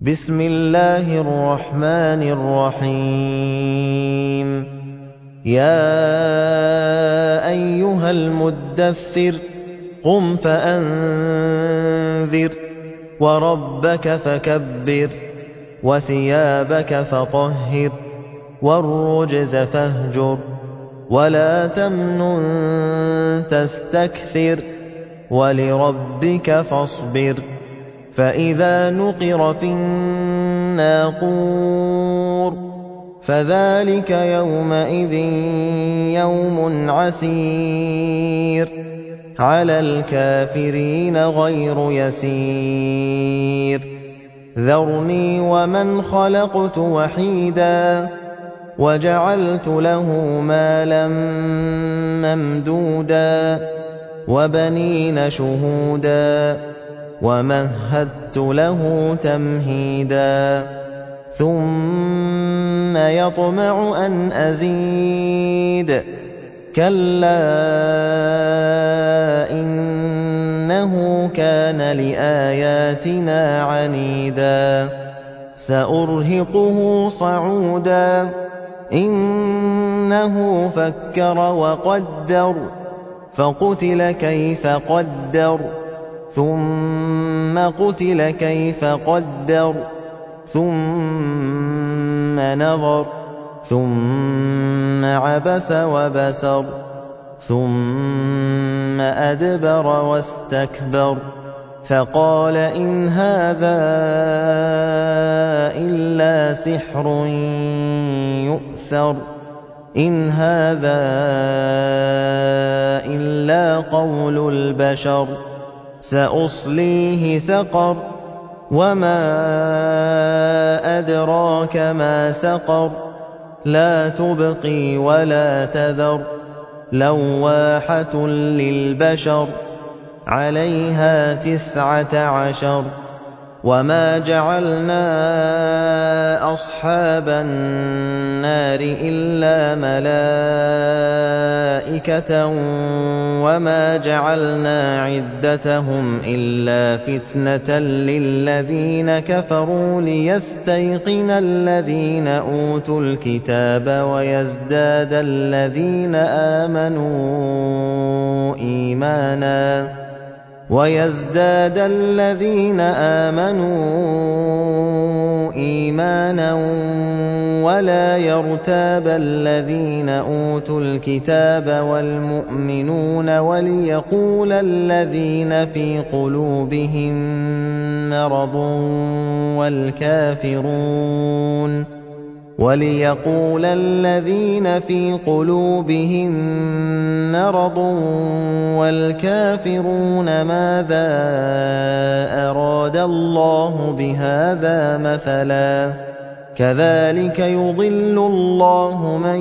بسم الله الرحمن الرحيم يا أيها المدثر قم فأنذر وربك فكبر وثيابك فطهر والرجز فاهجر ولا تمنن تستكثر ولربك فاصبر فإذا نقر في الناقور فذلك يومئذ يوم عسير على الكافرين غير يسير ذرني ومن خلقت وحيدا وجعلت له مالا ممدودا وبنين شهودا ومهدت له تمهيدا ثم يطمع أن أزيد كلا إنه كان لآياتنا عنيدا سأرهقه صعودا إنه فكر وقدر فقتل كيف قدر ثم قتل كيف قدر ثم نظر ثم عبس وبسر ثم أدبر واستكبر فقال إن هذا إلا سحر يؤثر إن هذا إلا قول البشر سأصليه سقر وما أدراك ما سقر لا تبقي ولا تذر لواحة للبشر عليها 19 وما جعلنا أصحاب النار إلا ملائكة وما جعلنا عدتهم إلا فتنة للذين كفروا ليستيقن الذين أوتوا الكتاب ويزداد الذين آمنوا إيمانا ولا يرتاب الذين أوتوا الكتاب والمؤمنون وليقول الذين في قلوبهم مرض والكافرون ماذا أراد الله بهذا مثلا كذلك يضل الله من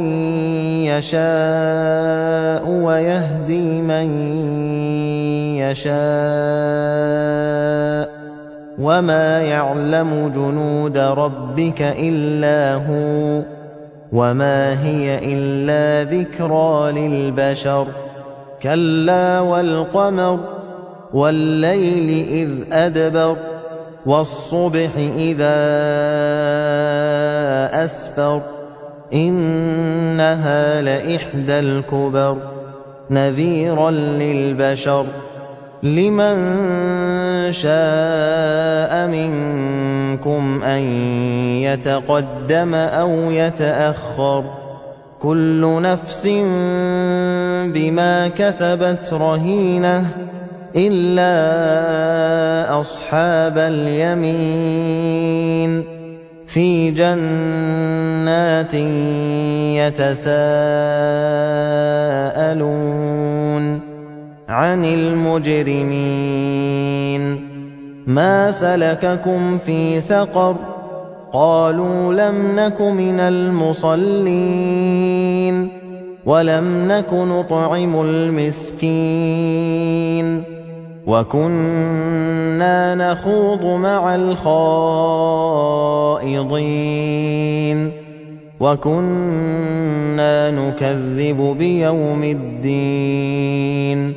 يشاء ويهدي من يشاء وما يعلم جنود ربك إلا هو وما هي إلا ذكرى للبشر كلا والقمر والليل إذ أدبر والصبح إذا أسفر إنها لإحدى الكبر نذيرا للبشر لمن شاء منكم أن يتقدم أو يتأخر كل نفس بما كسبت رهينة إلا أصحاب اليمين في جنات يتساءلون عن المجرمين ما سلككم في سقر قالوا لم نك من المصلين ولم نك نطعم المسكين وكنا نخوض مع الخائضين وكنا نكذب بيوم الدين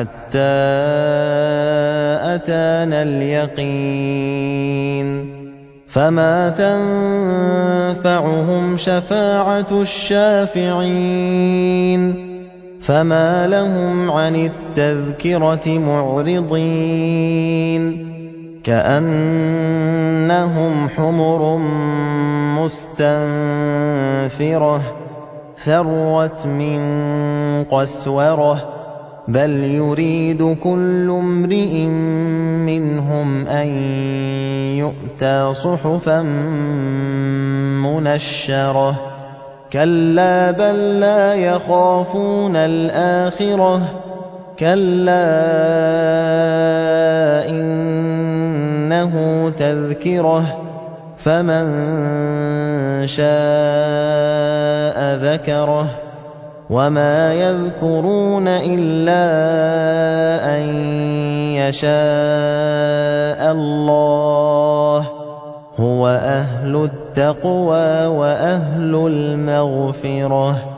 حتى أتانا اليقين فَمَا تَنفَعُهُمْ شَفَاعَةُ الشَّافِعِينَ فَمَا لَهُمْ عَنِ التَّذْكِرَةِ مُعْرِضِينَ كَأَنَّهُمْ حُمُرٌ مُّسْتَنفِرَةٌ فَرَّتْ مِن قَسْوَرَةٍ بَلْ يُرِيدُ كُلُّ امْرِئٍ مِّنْهُمْ أَن يُؤْتَىٰ صُحُفًا مُّنَشَّرَةً كَلَّا بَل لَّا يَخَافُونَ الْآخِرَةَ كَلَّا إِنَّهُ تَذْكِرَةٌ فَمَن شَاءَ ذَكَرَهُ وَمَا يَذْكُرُونَ إِلَّا أَن يَشَاءَ اللَّهُ هُوَ أَهْلُ التَّقْوَىٰ وَأَهْلُ الْمَغْفِرَةِ